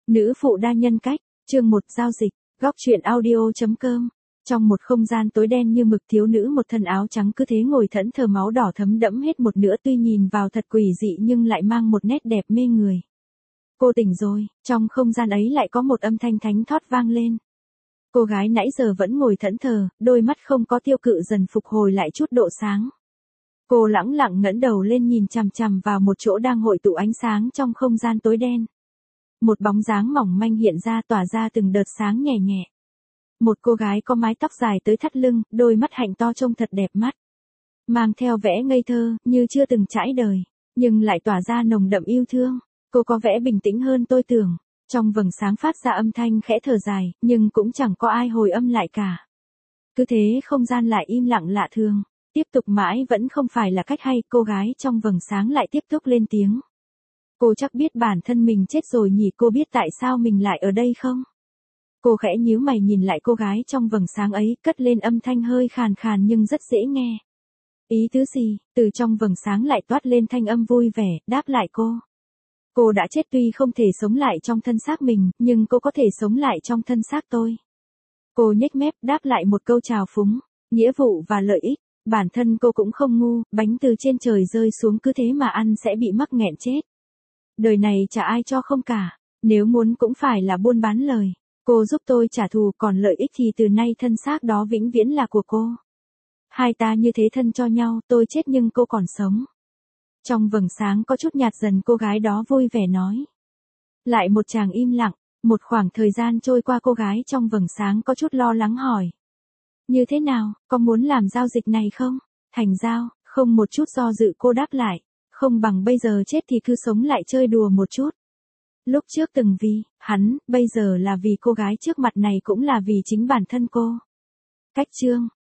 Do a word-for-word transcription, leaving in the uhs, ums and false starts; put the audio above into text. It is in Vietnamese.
Nữ phụ đa nhân cách, chương một giao dịch, góc truyện audio chấm com. Trong một không gian tối đen như mực, thiếu nữ một thân áo trắng cứ thế ngồi thẫn thờ, máu đỏ thấm đẫm hết một nửa, tuy nhìn vào thật quỷ dị nhưng lại mang một nét đẹp mê người. Cô tỉnh rồi, trong không gian ấy lại có một âm thanh thánh thót vang lên. Cô gái nãy giờ vẫn ngồi thẫn thờ, đôi mắt không có tiêu cự dần phục hồi lại chút độ sáng. Cô lẳng lặng ngẩng đầu lên nhìn chằm chằm vào một chỗ đang hội tụ ánh sáng trong không gian tối đen. Một bóng dáng mỏng manh hiện ra, tỏa ra từng đợt sáng nhẹ nhẹ. Một cô gái có mái tóc dài tới thắt lưng, đôi mắt hạnh to trông thật đẹp mắt. Mang theo vẻ ngây thơ, như chưa từng trải đời, nhưng lại tỏa ra nồng đậm yêu thương. Cô có vẻ bình tĩnh hơn tôi tưởng. Trong vầng sáng phát ra âm thanh khẽ thở dài, nhưng cũng chẳng có ai hồi âm lại cả. Cứ thế không gian lại im lặng lạ thường. Tiếp tục mãi vẫn không phải là cách hay, cô gái trong vầng sáng lại tiếp tục lên tiếng. Cô chắc biết bản thân mình chết rồi nhỉ, cô biết tại sao mình lại ở đây không? Cô khẽ nhíu mày nhìn lại cô gái trong vầng sáng ấy, cất lên âm thanh hơi khàn khàn nhưng rất dễ nghe. Ý tứ gì? Từ trong vầng sáng lại toát lên thanh âm vui vẻ, đáp lại cô. Cô đã chết, tuy không thể sống lại trong thân xác mình, nhưng cô có thể sống lại trong thân xác tôi. Cô nhếch mép đáp lại một câu trào phúng, nghĩa vụ và lợi ích. Bản thân cô cũng không ngu, bánh từ trên trời rơi xuống cứ thế mà ăn sẽ bị mắc nghẹn chết. Đời này chả ai cho không cả, nếu muốn cũng phải là buôn bán lời. Cô giúp tôi trả thù, còn lợi ích thì từ nay thân xác đó vĩnh viễn là của cô. Hai ta như thế thân cho nhau, tôi chết nhưng cô còn sống. Trong vầng sáng có chút nhạt dần, cô gái đó vui vẻ nói. Lại một tràng im lặng, một khoảng thời gian trôi qua, cô gái trong vầng sáng có chút lo lắng hỏi. Như thế nào, có muốn làm giao dịch này không? Thành giao, không một chút do dự cô đáp lại. Không bằng bây giờ chết thì cứ sống lại chơi đùa một chút. Lúc trước từng vì hắn, bây giờ là vì cô gái trước mặt này, cũng là vì chính bản thân cô. Cách chương.